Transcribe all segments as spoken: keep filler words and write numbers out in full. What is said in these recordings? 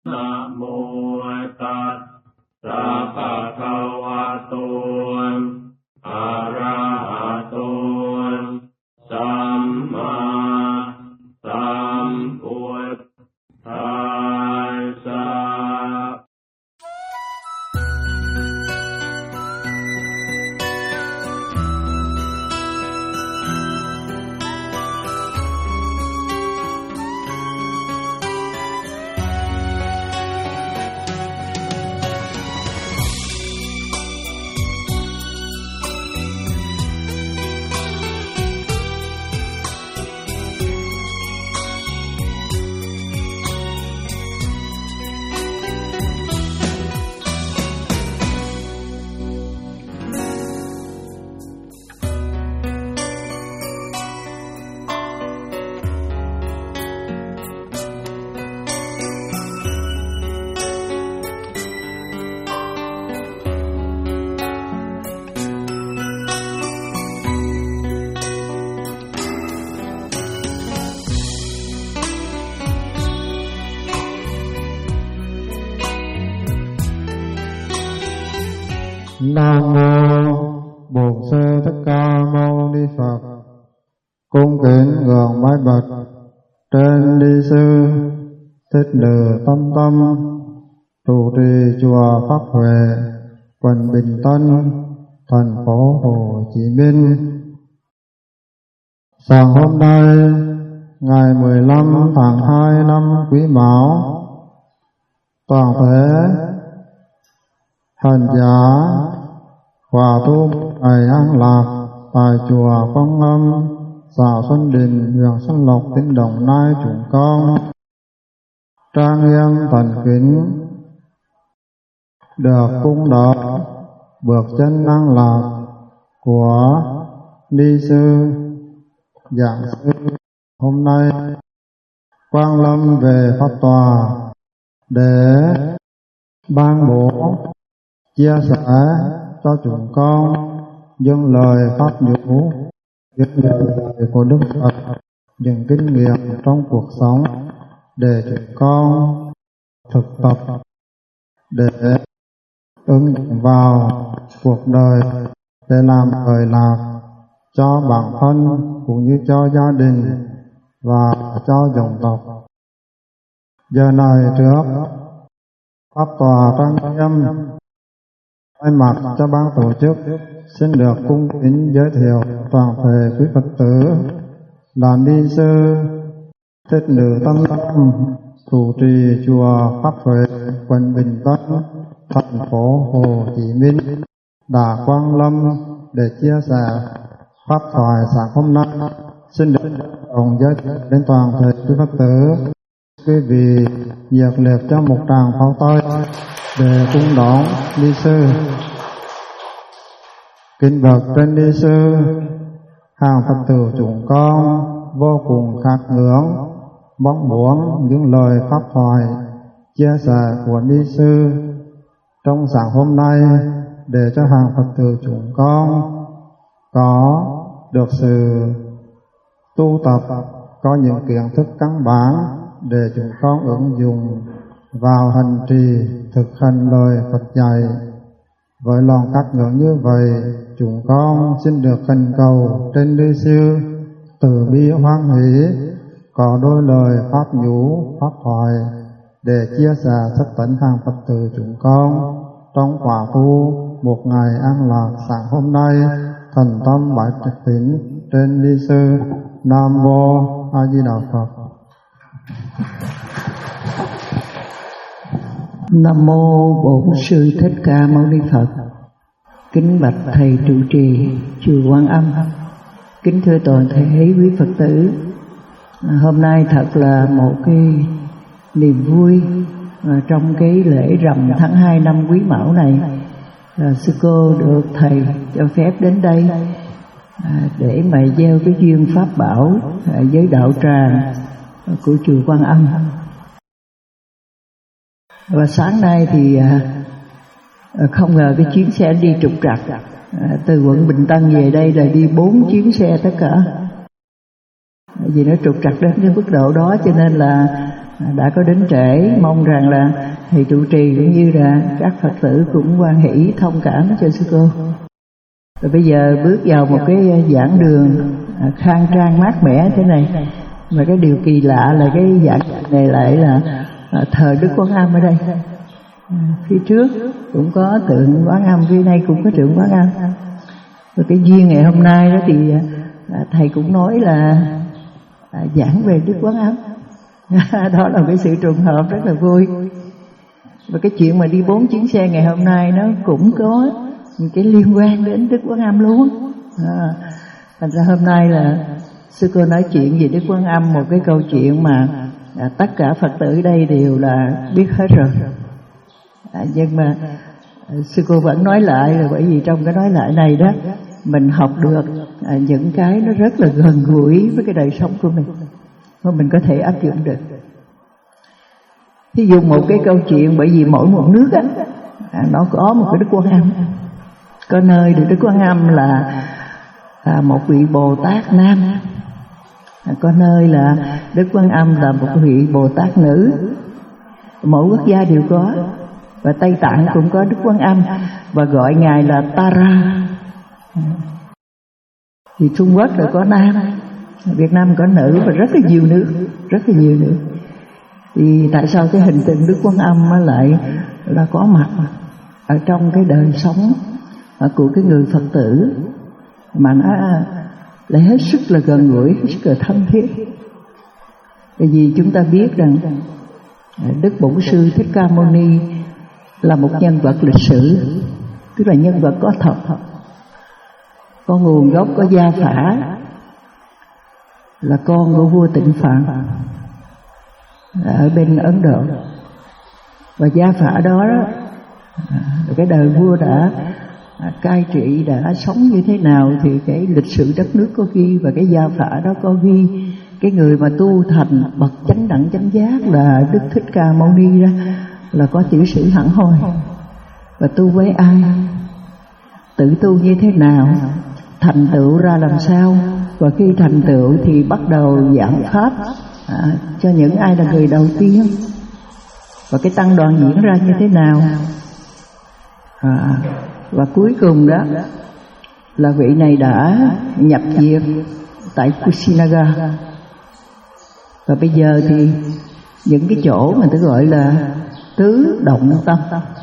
นะโมตัสสะภะคะวะโตอะระหะโตสัมมาสัมพุทธัสสะ Nam mô Bổn Sư Thích Ca Mâu Ni Phật. Cung kính gượng bái bạch trên ni sư Thích Lừ Tâm Tâm, trụ trì chùa Pháp Huệ, quận Bình Tân, thành phố Hồ Chí Minh. Sáng hôm nay, ngày mười lăm tháng hai năm Quý Mão, toàn thể hành giả hòa tu ngày an lạc tại chùa Quang Âm, xã Xuân Đình, huyện Xuân Lộc, tỉnh Đồng Nai chúng con trang nghiêm thành kính được cung đỡ bước chân an lạc của ni sư giảng sư hôm nay Quang Lâm về pháp tòa để ban bố chia sẻ cho chúng con những lời pháp nhũ, những lời của Đức Phật, những kinh nghiệm trong cuộc sống để chúng con thực tập để ứng dụng vào cuộc đời để làm lợi lạc cho bản thân cũng như cho gia đình và cho dòng tộc. Giờ này trước pháp tòa trang nghiêm, thay mặt cho ban tổ chức xin được cung kính giới thiệu toàn thể quý Phật tử là ni sư Thích Lừ Tâm Tâm, trụ trì chùa Pháp Huệ, quận Bình Tân, thành phố Hồ Chí Minh đã quang lâm để chia sẻ pháp thoại sáng hôm nay. Xin được đồng giới thiệu đến toàn thể quý Phật tử. Quý vị nhiệt liệt cho một tràng pháo tay để cung đón ni sư. Kính bạch trên ni sư, hàng Phật tử chúng con vô cùng khát ngưỡng mong muốn những lời pháp thoại chia sẻ của ni sư trong sáng hôm nay để cho hàng Phật tử chúng con có được sự tu tập, có những kiến thức căn bản để chúng con ứng dụng vào hành trì thực hành lời Phật dạy. Với lòng khát ngưỡng như vậy, chúng con xin được khẩn cầu trên ni sư từ bi hoan hỷ có đôi lời pháp nhũ, pháp thoại để chia sẻ sức tấn hàng Phật tử chúng con trong quả tu một ngày an lạc sáng hôm nay. Thành tâm bái trạch tín trên ni sư. Nam mô A Di Đà Phật. Nam mô Bổn Sư Thích Ca Mâu Ni Phật. Kính bạch thầy trụ trì chùa Quang Âm, kính thưa toàn thể quý Phật tử. Hôm nay thật là một cái niềm vui trong cái lễ rằm tháng hai năm Quý Mão này. Sư cô được thầy cho phép đến đây để mà gieo cái duyên pháp bảo với đạo tràng của chùa Quang Âm. Và sáng nay thì không ngờ cái chuyến xe đi trục trặc từ quận Bình Tân về đây là đi bốn chuyến xe tất cả. Vì nó trục trặc đến cái mức độ đó cho nên là đã có đến trễ, mong rằng là thầy trụ trì cũng như là các Phật tử cũng hoan hỷ thông cảm cho sư cô. Rồi bây giờ bước vào một cái giảng đường khang trang mát mẻ thế này, mà cái điều kỳ lạ là cái giảng này lại là thờ Đức Quán Âm ở đây. Phía trước cũng có tượng Quán Âm, phía nay cũng có tượng Quán Âm. Rồi cái duyên ngày hôm nay đó thì thầy cũng nói là giảng về Đức Quán Âm. Đó là cái sự trùng hợp rất là vui. Và cái chuyện mà đi bốn chuyến xe ngày hôm nay nó cũng có những cái liên quan đến Đức Quán Âm luôn. À, thành ra hôm nay là sư cô nói chuyện về Đức Quán Âm, một cái câu chuyện mà à, tất cả Phật tử đây đều là biết hết rồi. À, nhưng mà à, sư cô vẫn nói lại là bởi vì trong cái nói lại này đó mình học được à, những cái nó rất là gần gũi với cái đời sống của mình, mà mình có thể áp dụng được. Thí dụ một cái câu chuyện, bởi vì mỗi một nước á, à, nó có một cái Đức Quán Âm. Có nơi được Đức Quán Âm là à, một vị Bồ Tát nam, à, có nơi là Đức Quán Âm là một vị Bồ Tát nữ. Mỗi quốc gia đều có. Và Tây Tạng cũng có Đức Quán Âm và gọi ngài là Tara. Thì Trung Quốc là có nam, Việt Nam có nữ, và rất là nhiều nước, rất là nhiều nước. Thì tại sao cái hình tượng Đức Quán Âm lại là có mặt ở trong cái đời sống của cái người Phật tử mà nó lại hết sức là gần gũi, hết sức là thân thiết? Bởi vì chúng ta biết rằng Đức Bổn Sư Thích Ca Mâu Ni là một nhân vật lịch sử, tức là nhân vật có thật, có nguồn gốc, có gia phả, là con của vua Tịnh Phạn ở bên Ấn Độ. Và gia phả đó, cái đời vua đã cai trị, đã sống như thế nào thì cái lịch sử đất nước có ghi, và cái gia phả đó có ghi cái người mà tu thành bậc chánh đẳng chánh giác là Đức Thích Ca Mâu Ni đó là có tiểu sử hẳn hoi, và tu với ai, tự tu như thế nào, thành tựu ra làm sao, và khi thành tựu thì bắt đầu giảng pháp à, cho những ai là người đầu tiên, và cái tăng đoàn diễn ra như thế nào. À, và cuối cùng đó là vị này đã nhập diệt tại Kushinaga. Và bây giờ thì những cái chỗ mà tôi gọi là tứ động tâm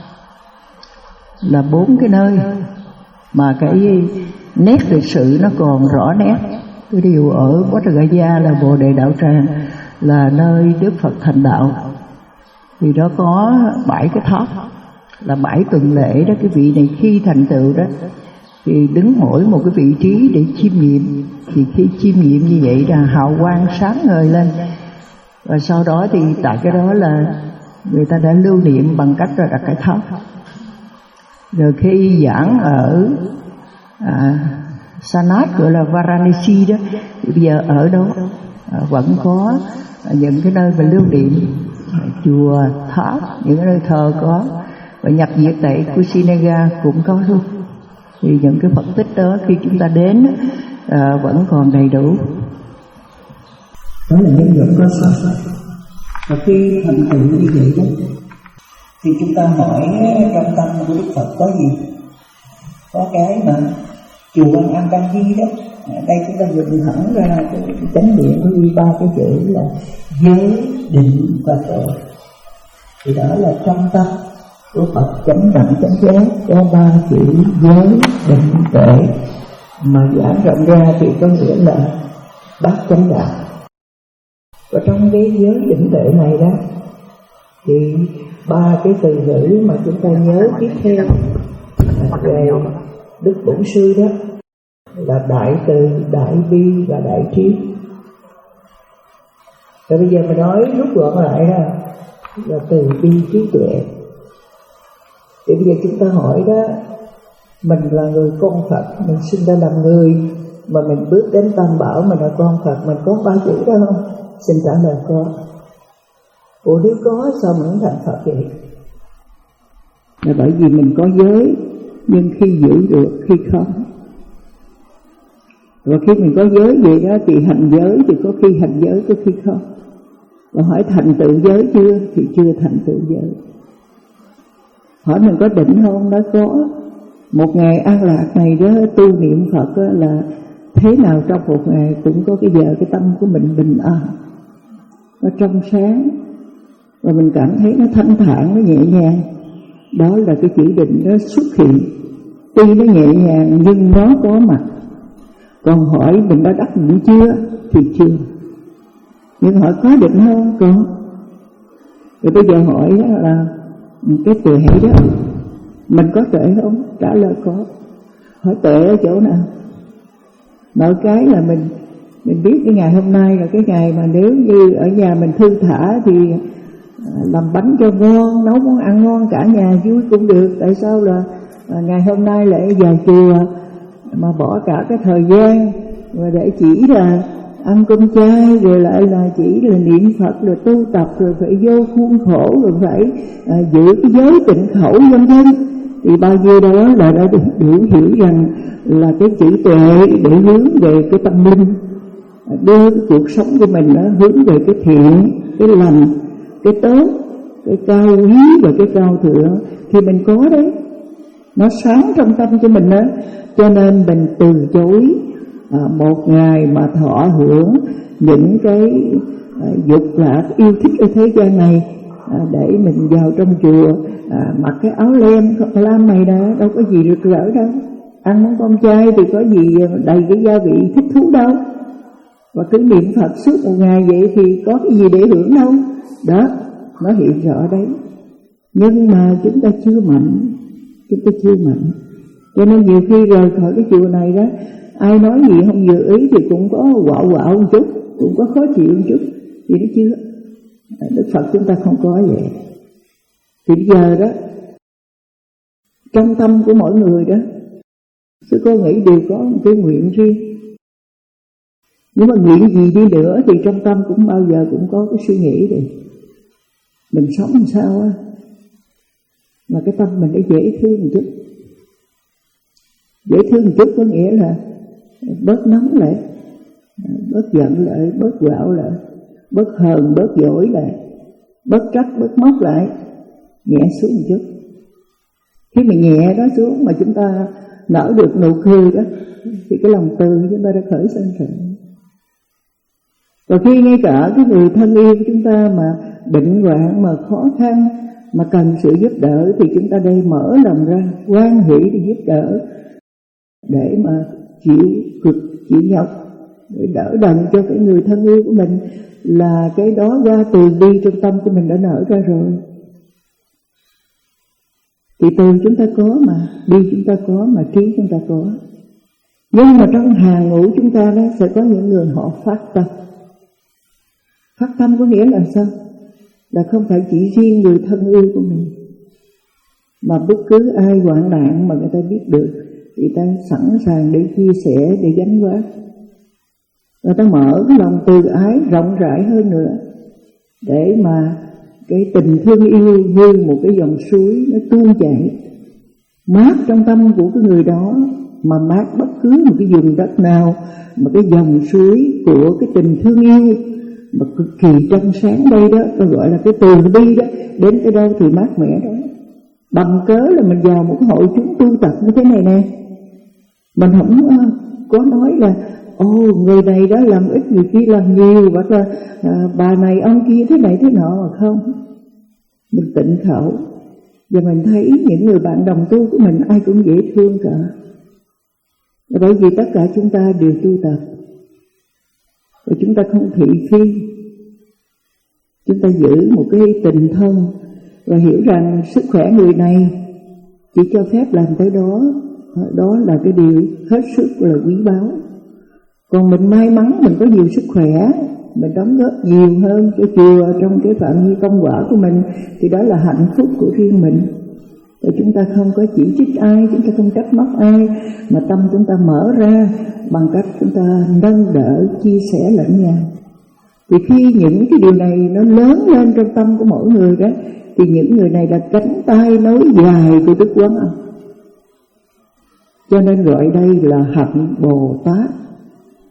là bốn cái nơi mà cái nét lịch sử nó còn rõ nét. Tôi điều ở Bodh Gaya là Bồ Đề Đạo Tràng, là nơi Đức Phật thành đạo. Thì đó có bảy cái tháp, là bảy tuần lễ đó. Cái vị này khi thành tựu đó thì đứng mỗi một cái vị trí để chiêm nghiệm. Thì khi chiêm nghiệm như vậy là hào quang sáng ngời lên. Và sau đó thì tại cái đó là người ta đã lưu niệm bằng cách là đặt cái tháp. Rồi khi giảng ở à, Sanat gọi là Varanasi đó, thì bây giờ ở đó à, vẫn có những cái nơi mà lưu niệm, chùa, tháp, những cái nơi thờ có. Và nhập diệt tại Kushinaga cũng có luôn. Thì những cái Phật tích đó khi chúng ta đến à, vẫn còn đầy đủ. Đó là nhân vật có thật. Và khi thành tựu như vậy đó thì chúng ta hỏi trong tâm của Đức Phật có gì? Có cái mà chùa Quan Âm đang ghi đó. Đây chúng ta dùng thẳng ra cái chánh niệm có ghi ba cái chữ là giới, định và tuệ. Thì đó là trong tâm của Phật chánh đẳng chánh giác có ba chữ giới, định, tuệ, mà giảng rộng ra thì có nghĩa là bát chánh đạo. Và trong cái giới định tuệ này đó thì ba cái từ ngữ mà chúng ta nhớ tiếp theo về Đức Bổn Sư đó là đại từ, đại bi và đại trí. Rồi bây giờ mình nói rút gọn lại đó là từ bi trí tuệ. Thì bây giờ chúng ta hỏi đó, mình là người con Phật, mình sinh ra làm người, mà mình bước đến Tam Bảo mình là con Phật, mình có ba chữ đó không? Xin trả lời có. Ủa nếu có sao mình không thành Phật vậy? Là bởi vì mình có giới, nhưng khi giữ được, khi không. Và khi mình có giới vậy đó thì hành giới, thì có khi hành giới, có khi không. Và hỏi thành tựu giới chưa? Thì chưa thành tựu giới. Hỏi mình có định không? Nói có. Một ngày an lạc này đó, tu niệm Phật đó, là thế nào trong một ngày cũng có cái giờ cái tâm của mình bình an, nó trong sáng, và mình cảm thấy nó thanh thản, nó nhẹ nhàng. Đó là cái chỉ định nó xuất hiện. Tuy nó nhẹ nhàng nhưng nó có mặt. Còn hỏi mình đã đắc định chưa? Thì chưa. Nhưng hỏi có định không? Có. Rồi bây giờ hỏi là cái tuệ đó, mình có tuệ không? Trả lời có. Hỏi tuệ ở chỗ nào? Nói cái là mình mình biết cái ngày hôm nay là cái ngày mà nếu như ở nhà mình thư thả thì làm bánh cho ngon, nấu món ăn ngon cả nhà vui cũng được. Tại sao là ngày hôm nay lại vào chùa mà bỏ cả cái thời gian và để chỉ là ăn cơm chay, rồi lại là chỉ là niệm Phật, rồi tu tập, rồi phải vô khuôn khổ, rồi phải à, giữ cái giới tịnh khẩu vân vân, thì bao nhiêu đó là đã được hiểu, hiểu rằng là cái chữ tuệ để hướng về cái tâm linh, đưa cái cuộc sống của mình đó hướng về cái thiện, cái lành, cái tốt, cái cao quý và cái cao thượng. Thì mình có đấy, nó sáng trong tâm cho mình đó. Cho nên mình từ chối à, một ngày mà thọ hưởng những cái à, dục lạc yêu thích ở thế gian này, à, để mình vào trong chùa à, mặc cái áo len lam này đó, đâu có gì rực rỡ đâu. Ăn món cơm chay thì có gì đầy cái gia vị thích thú đâu. Và cứ niệm Phật suốt một ngày vậy thì có cái gì để hưởng đâu. Đó, nó hiện rõ đấy. Nhưng mà chúng ta chưa mạnh, chúng ta chưa mạnh. Cho nên nhiều khi rời khỏi cái chùa này đó, ai nói gì không vừa ý thì cũng có quạo quạo một chút, cũng có khó chịu một chút, thì nó chưa. Đức Phật chúng ta không có vậy. Thì bây giờ đó, trong tâm của mỗi người đó, sư cô nghĩ đều có một cái nguyện riêng. Nhưng mà nguyện gì đi nữa thì trong tâm cũng bao giờ cũng có cái suy nghĩ đi. Mình sống làm sao á mà cái tâm mình nó dễ thương một chút. Dễ thương một chút có nghĩa là bớt nóng lại, bớt giận lại, bớt quạo lại, bớt hờn, bớt dỗi lại, bớt trách, bớt móc lại, nhẹ xuống một chút. Khi mình nhẹ đó xuống mà chúng ta nở được nụ cười đó, thì cái lòng từ chúng ta đã khởi sanh rồi. Và khi ngay cả cái người thân yêu của chúng ta mà bệnh hoạn, mà khó khăn, mà cần sự giúp đỡ, thì chúng ta đây mở lòng ra, hoan hỷ để giúp đỡ, để mà chịu cực, chịu nhọc, để đỡ đần cho cái người thân yêu của mình, là cái đó qua từ bi trong tâm của mình đã nở ra rồi. Thì từ chúng ta có mà, bi chúng ta có mà, trí chúng ta có. Nhưng mà trong hàng ngũ chúng ta đó sẽ có những người họ phát tâm. Phát tâm có nghĩa là sao? Là không phải chỉ riêng người thân yêu của mình, mà bất cứ ai hoạn nạn mà người ta biết được thì ta sẵn sàng để chia sẻ, để gánh vác. Người ta mở cái lòng từ ái rộng rãi hơn nữa, để mà cái tình thương yêu như một cái dòng suối nó tuôn chảy, mát trong tâm của cái người đó, mà mát bất cứ một cái vùng đất nào mà cái dòng suối của cái tình thương yêu mà cực kỳ trong sáng đây đó, tôi gọi là cái từ bi đó, đến cái đâu thì mát mẻ đó. Bằng cớ là mình vào một cái hội chúng tu tập như thế này nè, mình không có nói là ồ người này đó làm ít, người kia làm nhiều, hoặc là à, bà này ông kia thế này thế nọ, mà không. Mình tịnh khẩu và mình thấy những người bạn đồng tu của mình ai cũng dễ thương cả. Là bởi vì tất cả chúng ta đều tu tập, và chúng ta không thị phi. Chúng ta giữ một cái tình thân và hiểu rằng sức khỏe người này chỉ cho phép làm tới đó, đó là cái điều hết sức là quý báu. Còn mình may mắn mình có nhiều sức khỏe, mình đóng góp nhiều hơn cho chùa trong cái phạm vi công quả của mình, thì đó là hạnh phúc của riêng mình. Và chúng ta không có chỉ trích ai, chúng ta không trách móc ai, mà tâm chúng ta mở ra bằng cách chúng ta nâng đỡ, chia sẻ lẫn nhau. Thì khi những cái điều này nó lớn lên trong tâm của mỗi người đó, thì những người này là cánh tay nối dài của Đức Quán Âm. Cho nên gọi đây là hạnh Bồ Tát.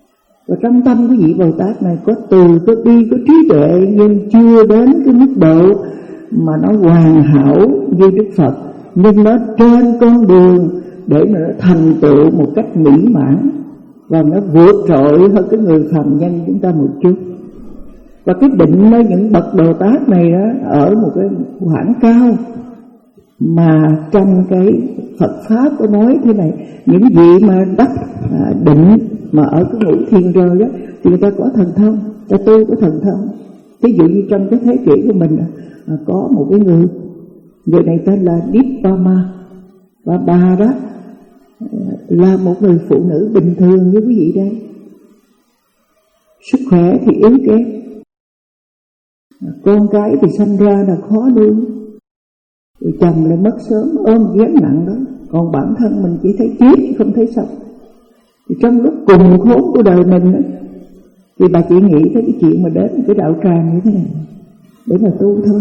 Và trong tâm của vị Bồ Tát này có từ, có bi, có trí tuệ, nhưng chưa đến cái mức độ mà nó hoàn hảo như Đức Phật. Nhưng nó trên con đường để mà nó thành tựu một cách mỹ mãn, và nó vượt trội hơn cái người phàm nhân chúng ta một chút. Và cái định nơi những bậc Bồ Tát này đó ở một cái khoảng cao, mà trong cái Phật Pháp có nói thế này, những vị mà đắc à, định mà ở cái ngũ thiên rơi đó thì người ta có thần thông, ta tu có thần thông. Ví dụ như trong cái thế kỷ của mình à, có một cái người, người này tên là Dippama, và bà đó là một người phụ nữ bình thường như quý vị đây, sức khỏe thì yếu kém, con cái thì sanh ra là khó nuôi, rồi chồng lại mất sớm, ôm gánh nặng đó, còn bản thân mình chỉ thấy chết không thấy sống. Thì trong lúc cùng khốn của đời mình đó, thì bà chỉ nghĩ tới cái chuyện mà đến cái đạo tràng như thế này để mà tu thôi.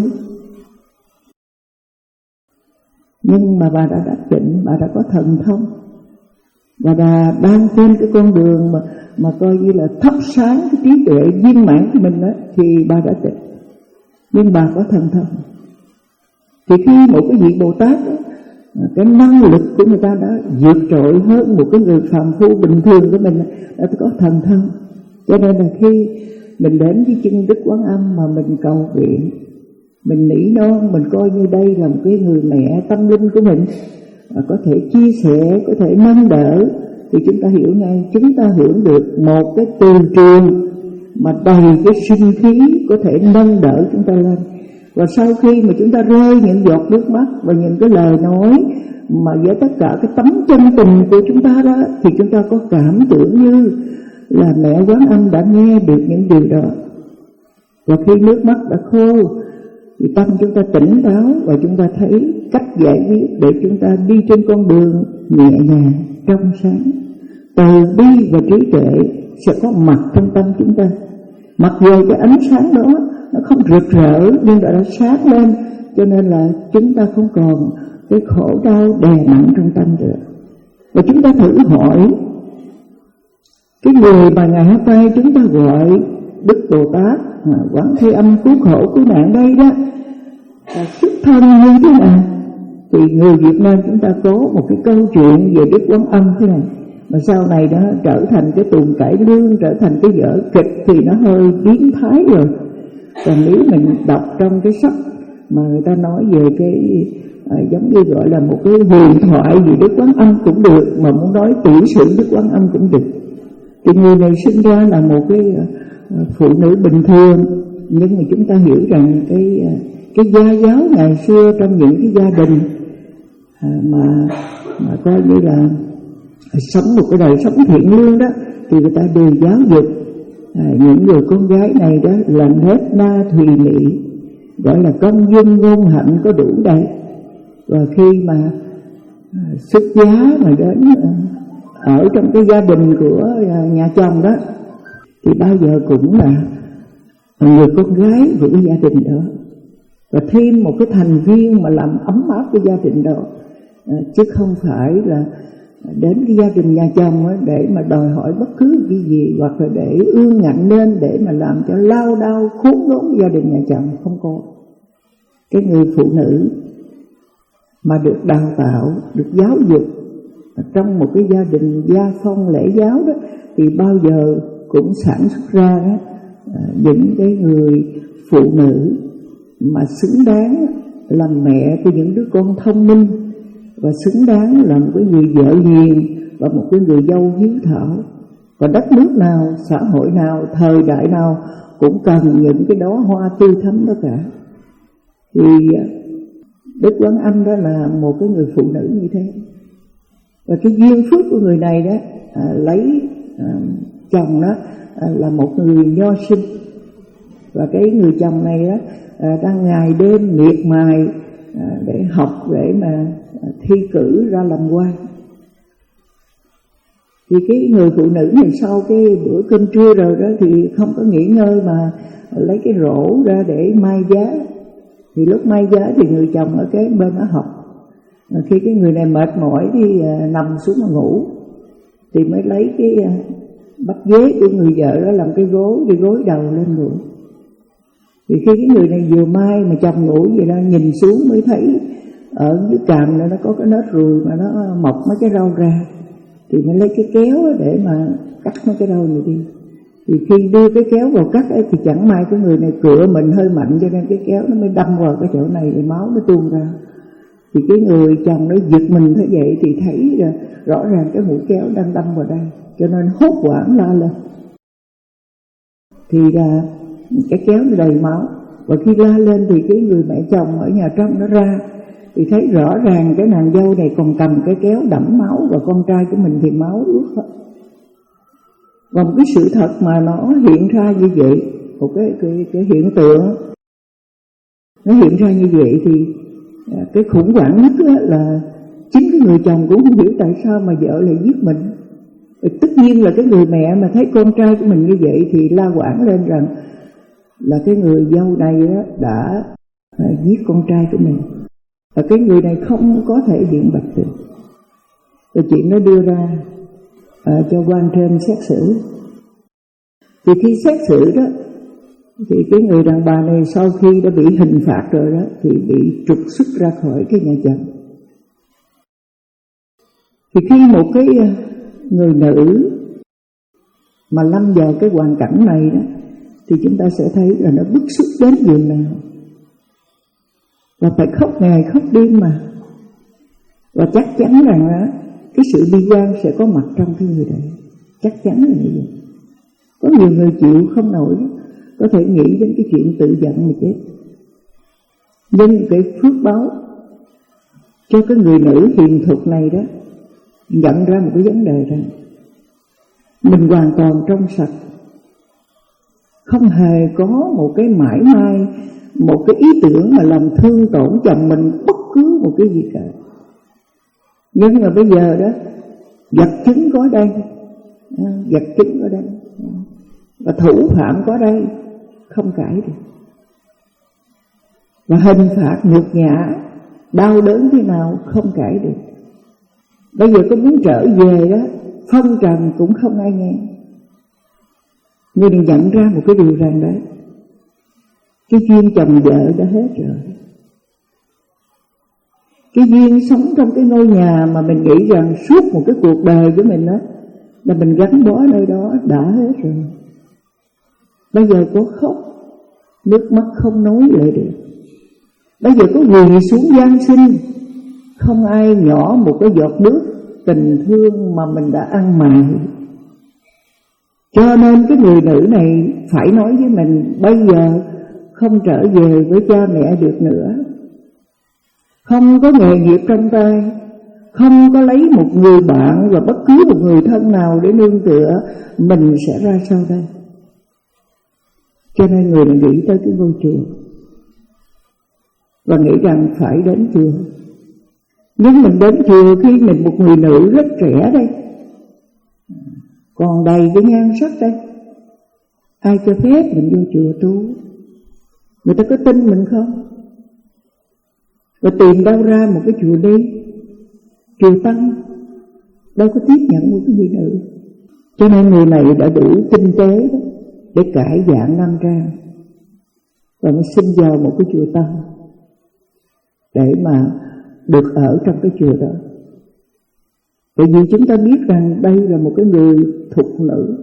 Nhưng mà bà đã đắc định, bà đã có thần thông, bà đã đang trên cái con đường mà mà coi như là thắp sáng cái trí tuệ viên mãn của mình đó, thì bà đã định. Nhưng bà có thần thông. Thì khi một cái vị Bồ Tát đó, cái năng lực của người ta đã vượt trội hơn một cái người phàm phu bình thường của mình, đã có thần thông. Cho nên là khi mình đến với chân Đức Quán Âm mà mình cầu nguyện, mình nỉ non, mình coi như đây là một cái người mẹ tâm linh của mình, có thể chia sẻ, có thể nâng đỡ, thì chúng ta hiểu ngay, chúng ta hưởng được một cái từ trường mà đầy cái sinh khí có thể nâng đỡ chúng ta lên. Và sau khi mà chúng ta rơi những giọt nước mắt và những cái lời nói mà với tất cả cái tấm chân tình của chúng ta đó, thì chúng ta có cảm tưởng như là mẹ Quán Âm đã nghe được những điều đó. Và khi nước mắt đã khô thì tâm chúng ta tỉnh táo, và chúng ta thấy cách giải quyết để chúng ta đi trên con đường nhẹ nhàng, trong sáng. Từ bi và trí tuệ sẽ có mặt trong tâm chúng ta. Mặc dù cái ánh sáng đó nó không rực rỡ, nhưng đã, đã sáng lên, cho nên là chúng ta không còn cái khổ đau đè nặng trong tâm được. Và chúng ta thử hỏi cái người mà ngày hôm nay chúng ta gọi Đức Bồ Tát à, Quán Thế Âm cứu khổ cứu nạn đây đó, à, xuất thân như thế nào? Thì người Việt Nam chúng ta có một cái câu chuyện về Đức Quán Âm thế này, mà sau này đó trở thành cái tuồng cải lương, trở thành cái vở kịch thì nó hơi biến thái rồi. Còn nếu mình đọc trong cái sách mà người ta nói về cái à, giống như gọi là một cái huyền thoại gì Đức Quán Âm cũng được, mà muốn nói tiểu sử Đức Quán Âm cũng được. Thì người này sinh ra là một cái à, phụ nữ bình thường, nhưng mà chúng ta hiểu rằng cái cái gia giáo ngày xưa trong những cái gia đình à, mà mà coi như là sống một cái đời sống thiện lương đó, thì người ta đều giáo dục à, những người con gái này đó là nết na thùy mị, gọi là công dung ngôn hạnh có đủ đầy. Và khi mà à, xuất giá mà đến à, ở trong cái gia đình của à, nhà chồng đó, thì bao giờ cũng là người con gái của cái gia đình đó, và thêm một cái thành viên mà làm ấm áp cái gia đình đó, à, chứ không phải là đến cái gia đình nhà chồng ấy để mà đòi hỏi bất cứ cái gì, hoặc là để ương ngạnh lên để mà làm cho lao đao khốn đốn gia đình nhà chồng. Không có. Cái người phụ nữ mà được đào tạo, được giáo dục trong một cái gia đình gia phong lễ giáo đó, thì bao giờ cũng sản xuất ra đó, những cái người phụ nữ mà xứng đáng làm mẹ của những đứa con thông minh, và xứng đáng là một cái người vợ hiền và một cái người dâu hiếu thảo. Và đất nước nào, xã hội nào, thời đại nào cũng cần những cái đóa hoa tươi thắm đó cả. Thì Đức Quán Âm đó là một cái người phụ nữ như thế. Và cái duyên phước của người này đó à, lấy à, chồng đó à, là một người nho sinh. Và cái người chồng này đó à, đang ngày đêm miệt mài à, để học, để mà thi cử ra làm quan. Thì cái người phụ nữ này sau cái bữa cơm trưa rồi đó thì không có nghỉ ngơi, mà lấy cái rổ ra để mai giá. Thì lúc mai giá thì người chồng ở cái bên nó học. Và khi cái người này mệt mỏi thì nằm xuống mà ngủ, thì mới lấy cái bắt ghế của người vợ đó làm cái gối, đi gối đầu lên ngủ. Thì khi cái người này vừa mai mà chồng ngủ vậy đó, nhìn xuống mới thấy ở dưới cằm này nó có cái nết ruồi mà nó mọc mấy cái râu ra, thì mới lấy cái kéo để mà cắt mấy cái râu này đi. Thì khi đưa cái kéo vào cắt ấy, thì chẳng may cái người này cựa mình hơi mạnh, cho nên cái kéo nó mới đâm vào cái chỗ này, thì máu nó tuôn ra. Thì cái người chồng nó giật mình thế vậy thì thấy là rõ ràng cái mũi kéo đang đâm vào đây, cho nên hốt hoảng la lên. Thì là cái kéo nó đầy máu, và khi la lên thì cái người mẹ chồng ở nhà trong nó ra, thì thấy rõ ràng cái nàng dâu này còn cầm cái kéo đẫm máu, và con trai của mình thì máu ướt hết. Và một cái sự thật mà nó hiện ra như vậy, một cái, cái, cái hiện tượng nó hiện ra như vậy, thì cái khủng hoảng nhất là chính cái người chồng cũng không hiểu tại sao mà vợ lại giết mình. Tất nhiên là cái người mẹ mà thấy con trai của mình như vậy thì la quảng lên rằng là cái người dâu này đã giết con trai của mình, và cái người này không có thể biện bạch được. Rồi chuyện nó đưa ra à, cho quan trên xét xử. Thì khi xét xử đó, thì cái người đàn bà này sau khi đã bị hình phạt rồi đó, thì bị trục xuất ra khỏi cái nhà chồng. Thì khi một cái người nữ mà lâm vào cái hoàn cảnh này đó, thì chúng ta sẽ thấy là nó bức xúc đến giường nào, và phải khóc ngày khóc đêm mà. Và chắc chắn rằng đó, cái sự bi quan sẽ có mặt trong cái người đấy, chắc chắn là như vậy. Có nhiều người chịu không nổi, có thể nghĩ đến cái chuyện tự giận mà chết. Nhưng cái phước báo cho cái người nữ hiền thục này đó, nhận ra một cái vấn đề rằng mình hoàn toàn trong sạch, không hề có một cái mãi mai, một cái ý tưởng mà làm thương tổn chồng mình bất cứ một cái gì cả. Nhưng mà bây giờ đó, vật chứng có đây, vật chứng có đây, và thủ phạm có đây, không cãi được. Và hình phạt nhục nhã, đau đớn thế nào không cãi được. Bây giờ có muốn trở về đó, phân trần cũng không ai nghe. Người đừng nhận ra một cái điều rằng đấy, cái duyên chồng vợ đã hết rồi. Cái duyên sống trong cái ngôi nhà mà mình nghĩ rằng suốt một cái cuộc đời của mình đó là mình gắn bó nơi đó đã hết rồi. Bây giờ có khóc, nước mắt không nối lại được. Bây giờ có quỳ xuống van xin, không ai nhỏ một cái giọt nước tình thương mà mình đã ăn mài. Cho nên cái người nữ này phải nói với mình, bây giờ không trở về với cha mẹ được nữa, không có nghề nghiệp trong tay, không có lấy một người bạn và bất cứ một người thân nào để nương tựa, mình sẽ ra sao đây? Cho nên người này nghĩ tới cái ngôi chùa và nghĩ rằng phải đến chùa. Nhưng mình đến chùa khi mình một người nữ rất trẻ đây, còn đầy cái nhan sắc đây, ai cho phép mình vô chùa tu? Người ta có tin mình không? Và tìm đâu ra một cái chùa đi, chùa Tăng đâu có tiếp nhận một cái người nữ. Cho nên người này đã đủ tinh tế đó để cải dạng nam trang, và mới xin vào một cái chùa Tăng để mà được ở trong cái chùa đó. Bởi vì chúng ta biết rằng đây là một cái người thục nữ,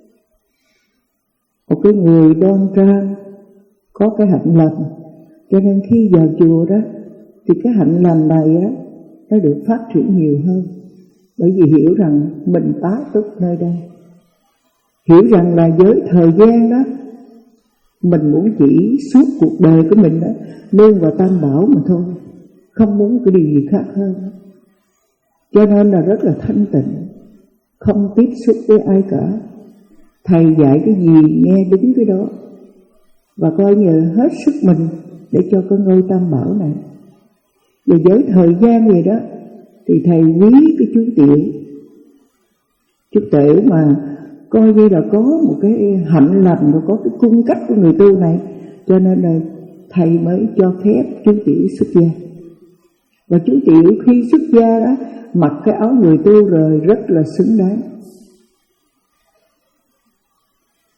một cái người đoan trang, có cái hạnh lành. Cho nên khi vào chùa đó thì cái hạnh lành này á, nó được phát triển nhiều hơn. Bởi vì hiểu rằng mình tá túc nơi đây, hiểu rằng là với thời gian đó mình muốn chỉ suốt cuộc đời của mình đó nương vào Tam Bảo mà thôi, không muốn cái điều gì khác hơn. Cho nên là rất là thanh tịnh, không tiếp xúc với ai cả. Thầy dạy cái gì nghe đúng cái đó, và coi như hết sức mình để cho cái ngôi Tam Bảo này. Và với thời gian gì đó thì thầy quý cái chú Tiểu, chú Tiểu mà coi như là có một cái hạnh lành và có cái cung cách của người tu này, cho nên là thầy mới cho phép chú Tiểu xuất gia. Và chú Tiểu khi xuất gia đó mặc cái áo người tu rồi rất là xứng đáng.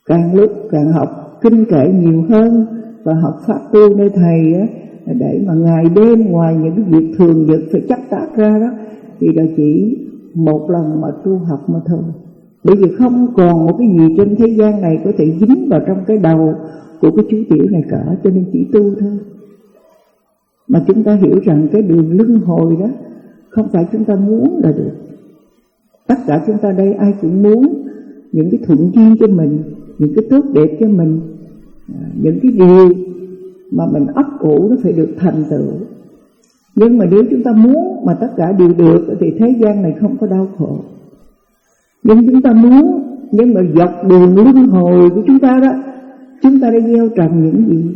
càng lúc càng học kinh kệ nhiều hơn và học pháp tu nơi thầy á, để mà ngày đêm ngoài những cái việc thường việc phải chấp tác ra đó, thì là chỉ một lần mà tu học mà thôi. Bởi vì không còn một cái gì trên thế gian này có thể dính vào trong cái đầu của cái chú tiểu này cả, cho nên chỉ tu thôi. Mà chúng ta hiểu rằng cái đường luân hồi đó không phải chúng ta muốn là được. Tất cả chúng ta đây ai cũng muốn những cái thuận duyên cho mình, những cái tốt đẹp cho mình, những cái điều mà mình ấp ủ nó phải được thành tựu. Nhưng mà nếu chúng ta muốn mà tất cả đều được thì thế gian này không có đau khổ. Nhưng chúng ta muốn, nhưng mà dọc đường luân hồi của chúng ta đó, chúng ta đã gieo trồng những gì?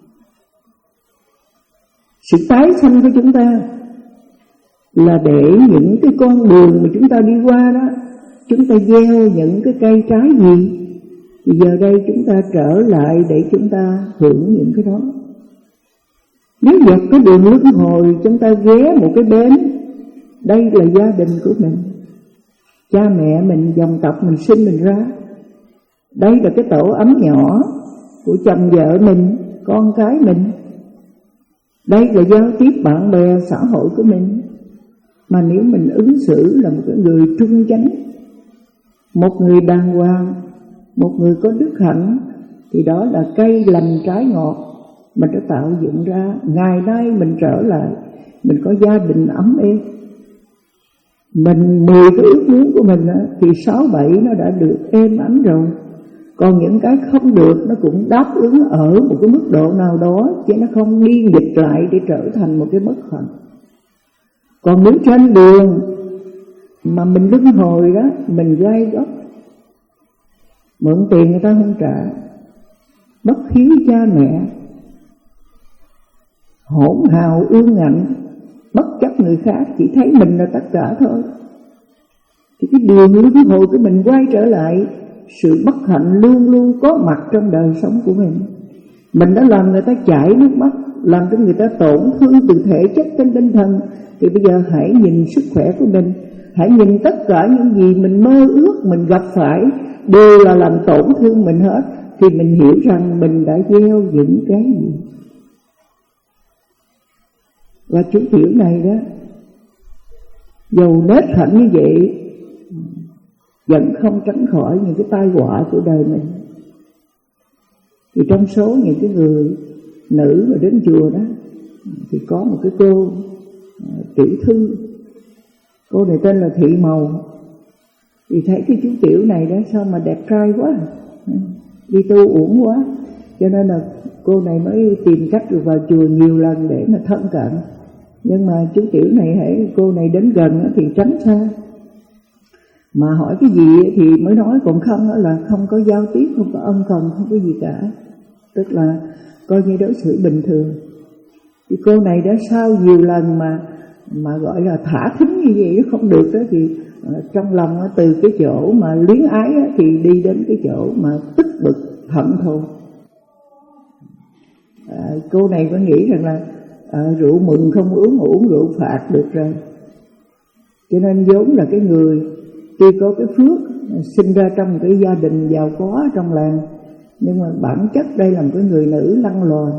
Sự tái sanh của chúng ta là để những cái con đường mà chúng ta đi qua đó, chúng ta gieo những cái cây trái gì? Thì giờ đây chúng ta trở lại để chúng ta hưởng những cái đó. Nếu dọc cái đường luân hồi chúng ta ghé một cái bến, đây là gia đình của mình, cha mẹ mình, dòng tộc mình sinh mình ra. Đây là cái tổ ấm nhỏ của chồng vợ mình, con cái mình. Đây là giao tiếp bạn bè xã hội của mình. Mà nếu mình ứng xử là một cái người trung chánh, một người đàng hoàng, một người có đức hạnh, thì đó là cây lành trái ngọt mình đã tạo dựng ra. Ngày nay mình trở lại, mình có gia đình ấm êm. Mình mười cái ước muốn của mình á, thì sáu bảy nó đã được êm ấm rồi. Còn những cái không được nó cũng đáp ứng ở một cái mức độ nào đó, chứ nó không đi nghịch lại để trở thành một cái bất hạnh. Còn nếu trên đường mà mình luân hồi đó, mình gai góc, mượn tiền người ta không trả, bất hiếu cha mẹ, hỗn hào ương ngạnh, bất chấp người khác, chỉ thấy mình là tất cả thôi, thì cái đường luân hồi của mình quay trở lại sự bất hạnh luôn luôn có mặt trong đời sống của mình. Mình đã làm người ta chảy nước mắt, làm cho người ta tổn thương từ thể chất đến tinh thần. Thì bây giờ hãy nhìn sức khỏe của mình, hãy nhìn tất cả những gì mình mơ ước, mình gặp phải đều là làm tổn thương mình hết. Thì mình hiểu rằng mình đã gieo những cái gì. Và chú tiểu này đó, dầu nết hạnh như vậy, vẫn không tránh khỏi những cái tai họa của đời mình. Thì trong số những cái người nữ mà đến chùa đó, thì có một cái cô tiểu thư. Cô này tên là Thị Màu. Thì thấy cái chú tiểu này đó sao mà đẹp trai quá, đi tu uổng quá, cho nên là cô này mới tìm cách được vào chùa nhiều lần để mà thân cận. Nhưng mà chú tiểu này hãy cô này đến gần thì tránh xa, mà hỏi cái gì thì mới nói, còn không là không có giao tiếp, không có ân cần, không có gì cả, tức là coi như đối xử bình thường. Thì cô này đã sau nhiều lần mà mà gọi là thả thính như vậy không được đó, thì uh, trong lòng uh, từ cái chỗ mà luyến ái uh, thì đi đến cái chỗ mà tức bực hận thù. Uh, cô này có nghĩ rằng là uh, rượu mừng không uống, uống rượu phạt được rồi. Cho nên vốn là cái người tuy có cái phước uh, sinh ra trong cái gia đình giàu có trong làng, nhưng mà bản chất đây là một cái người nữ lăng loàn.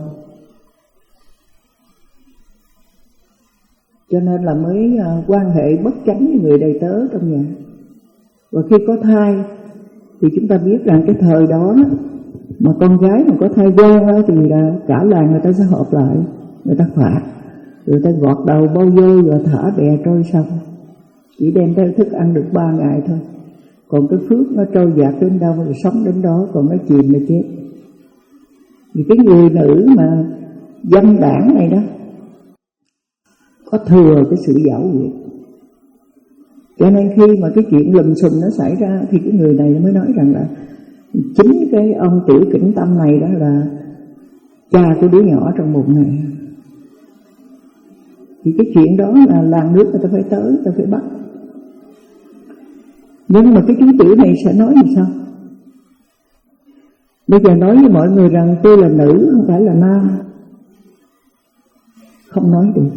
Cho nên là mới uh, quan hệ bất chánh với người đầy tớ trong nhà. Và khi có thai thì chúng ta biết rằng cái thời đó mà con gái mà có thai quan thì là cả làng người ta sẽ họp lại, người ta phạt, người ta gọt đầu bao vôi và thả đè trôi sông. Chỉ đem theo thức ăn được ba ngày thôi. Còn cái phước nó trôi dạt đến đâu rồi sống đến đó, còn nó chìm là chết. Thì cái người nữ mà dâm đảng này đó có thừa cái sự giảo quyệt. Cho nên khi mà cái chuyện lùm xùm nó xảy ra thì cái người này mới nói rằng là chính cái ông Tiểu Kỉnh Tâm này đó là cha của đứa nhỏ trong bụng này. Thì cái chuyện đó là làng nước người ta phải tới, người ta phải bắt. Nhưng mà cái chú Tiểu này sẽ nói như sao? Bây giờ nói với mọi người rằng tôi là nữ không phải là nam, không nói được.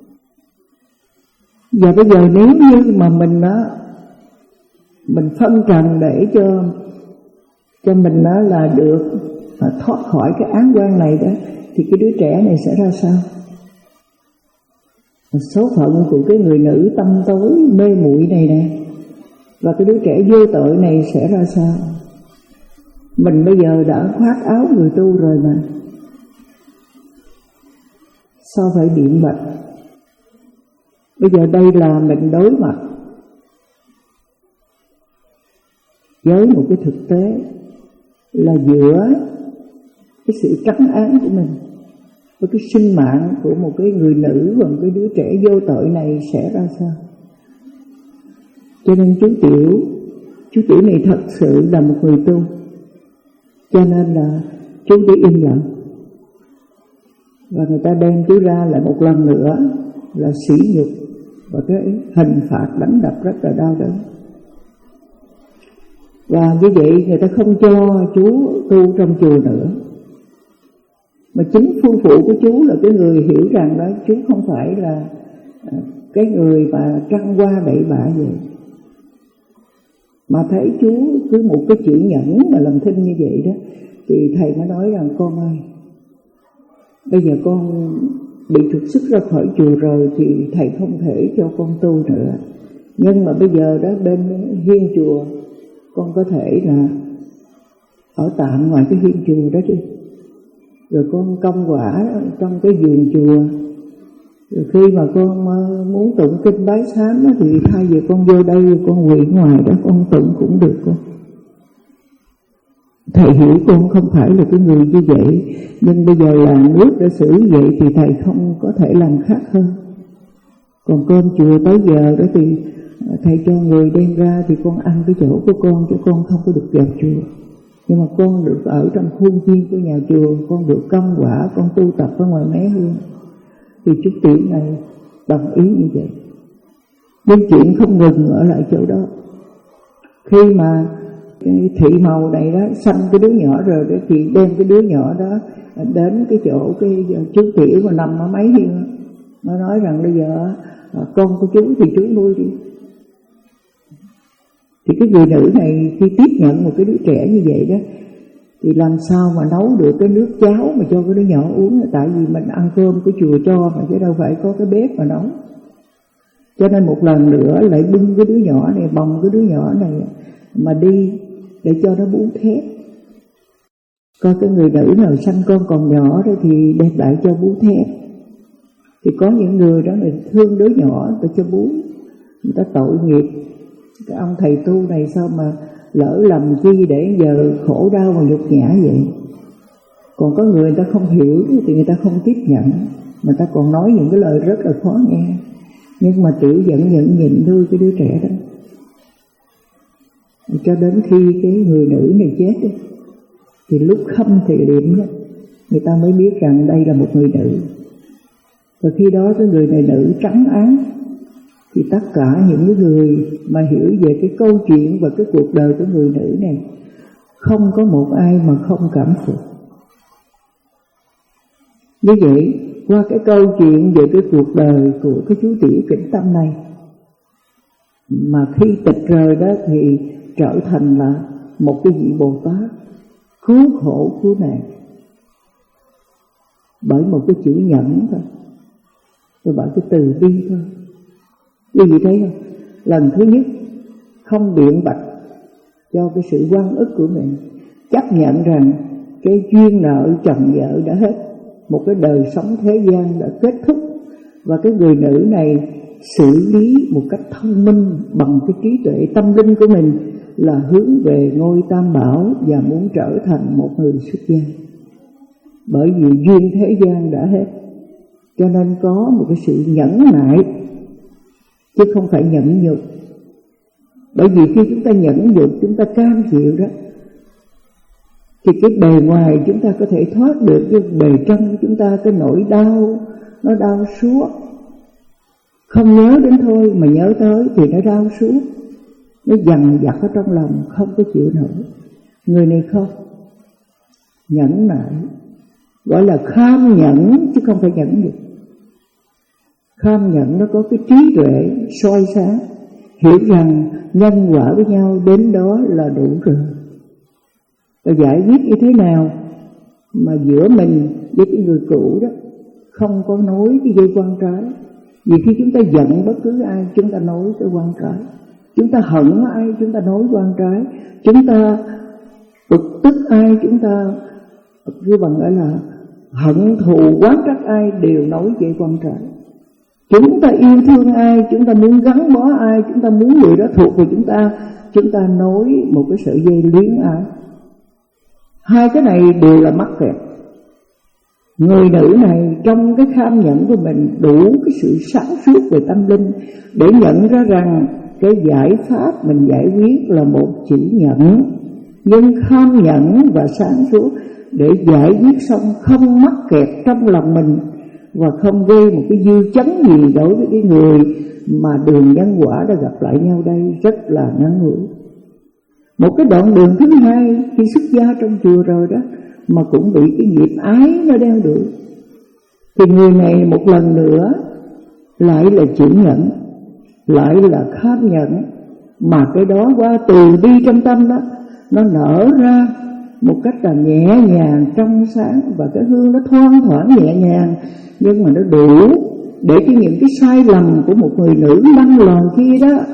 Và bây giờ nếu như mà mình đó, mình phân trần để cho cho mình đó là được mà thoát khỏi cái ám quan này đó, thì cái đứa trẻ này sẽ ra sao? Số phận của cái người nữ tâm tối mê muội này nè, và cái đứa trẻ vô tội này sẽ ra sao? Mình bây giờ đã khoác áo người tu rồi mà, sao phải biện bạch? Bây giờ đây là mình đối mặt với một cái thực tế là giữa cái sự trắng án của mình với cái sinh mạng của một cái người nữ và một cái đứa trẻ vô tội này sẽ ra sao. Cho nên chú Tiểu Chú Tiểu này thật sự là một người tu, cho nên là chú chỉ im lặng. Và người ta đem chú ra lại một lần nữa là sỉ nhục và cái hình phạt đánh đập rất là đau đớn. Và như vậy người ta không cho chú tu trong chùa nữa, mà chính phu phụ của chú là cái người hiểu rằng đó chú không phải là cái người mà trăng hoa bậy bạ vậy, mà thấy chú cứ một cái chữ nhẫn mà làm thinh như vậy đó, thì thầy mới nói rằng con ơi, bây giờ con bị trục xuất ra khỏi chùa rồi thì thầy không thể cho con tu nữa, nhưng mà bây giờ đó bên hiên chùa con có thể là ở tạm ngoài cái hiên chùa đó đi, rồi con công quả trong cái vườn chùa, rồi khi mà con muốn tụng kinh bái sám thì thay vì con vô đây con quỳ ngoài đó con tụng cũng được con. Thầy hiểu con không phải là cái người như vậy, nhưng bây giờ là nước đã xử vậy thì thầy không có thể làm khác hơn. Còn cơm chùa tới giờ đó thì thầy cho người đem ra thì con ăn cái chỗ của con, chứ con không có được vào chùa. Nhưng mà con được ở trong khuôn viên của nhà chùa, con được công quả, con tu tập ở ngoài mé hương. Thì chú Tiểu này đồng ý như vậy. Nhưng chuyện không ngừng ở lại chỗ đó. Khi mà cái thị màu này đó sanh cái đứa nhỏ rồi đó, thì đem cái đứa nhỏ đó đến cái chỗ cái chú Tiểu mà nằm ở máy hiên. Nó nói rằng bây giờ con của chú thì chú nuôi đi. Thì cái người nữ này khi tiếp nhận một cái đứa trẻ như vậy đó, thì làm sao mà nấu được cái nước cháo mà cho cái đứa nhỏ uống, tại vì mình ăn cơm của chùa cho mà, chứ đâu phải có cái bếp mà nấu. Cho nên một lần nữa lại bưng cái đứa nhỏ này, bồng cái đứa nhỏ này mà đi để cho nó bú thép. Coi cái người nữ nào sanh con còn nhỏ đó thì đem lại cho bú thép. Thì có những người đó là thương đứa nhỏ ta cho bú, người ta tội nghiệp. Cái ông thầy tu này sao mà lỡ lầm chi để giờ khổ đau và nhục nhã vậy. Còn có người người ta không hiểu thì người ta không tiếp nhận, người ta còn nói những cái lời rất là khó nghe. Nhưng mà Tiểu vẫn nhận nhịn nuôi cái đứa trẻ đó, cho đến khi cái người nữ này chết đó, thì lúc khâm thời điểm đó, người ta mới biết rằng đây là một người nữ. Và khi đó cái người này nữ trắng án, thì tất cả những người mà hiểu về cái câu chuyện và cái cuộc đời của người nữ này, không có một ai mà không cảm phục. Như vậy, qua cái câu chuyện về cái cuộc đời của cái chú Tiểu Kính Tâm này, mà khi tịch rời đó thì trở thành là một cái vị Bồ Tát cứu khổ cứu nạn, bởi một cái chữ nhẫn thôi, rồi bởi cái từ bi thôi. Vì vậy thấy không? Lần thứ nhất không biện bạch cho cái sự oan ức của mình, chấp nhận rằng cái duyên nợ chồng vợ đã hết, một cái đời sống thế gian đã kết thúc, và cái người nữ này xử lý một cách thông minh bằng cái trí tuệ tâm linh của mình là hướng về ngôi Tam Bảo và muốn trở thành một người xuất gia. Bởi vì duyên thế gian đã hết, cho nên có một cái sự nhẫn nại chứ không phải nhẫn nhục. Bởi vì khi chúng ta nhẫn nhục, chúng ta cam chịu đó, thì cái bề ngoài chúng ta có thể thoát được, nhưng bề trong của chúng ta cái nỗi đau nó đau suốt. Không nhớ đến thôi mà nhớ tới thì nó đau suốt, nó dằn vặt ở trong lòng không có chịu nổi. Người này không, nhẫn nại, gọi là kham nhẫn chứ không phải nhẫn nhục. Kham nhẫn nó có cái trí tuệ soi sáng, hiểu rằng nhân quả với nhau đến đó là đủ rồi. Rồi giải quyết như thế nào mà giữa mình với cái người cũ đó không có nối cái dây quan trái. Vì khi chúng ta giận bất cứ ai, chúng ta nối cái quan trái. Chúng ta hận ai, chúng ta nối quan trái. Chúng ta bực tức ai, chúng ta cứ bằng gọi là hận thù oán trách ai, đều nối dây quan trái. Chúng ta yêu thương ai, chúng ta muốn gắn bó ai, chúng ta muốn người đó thuộc về chúng ta, chúng ta nối một cái sợi dây luyến ái. Hai cái này đều là mắc kẹt. Người nữ này trong cái kham nhẫn của mình đủ cái sự sáng suốt về tâm linh để nhận ra rằng cái giải pháp mình giải quyết là một chữ nhẫn. Nhưng kham nhẫn và sáng suốt để giải quyết xong không mắc kẹt trong lòng mình và không gây một cái dư chấn gì đối với cái người mà đường nhân quả đã gặp lại nhau đây rất là ngắn ngủi. Một cái đoạn đường thứ hai khi xuất gia trong chùa rồi đó mà cũng bị cái nghiệp ái nó đeo đuổi, thì người này một lần nữa lại là chữ nhẫn, lại là kham nhẫn, mà cái đó qua từ bi trong tâm đó nó nở ra một cách là nhẹ nhàng trong sáng, và cái hương nó thoang thoảng nhẹ nhàng, nhưng mà nó đủ để cho những cái sai lầm của một người nữ lăng loàn kia đó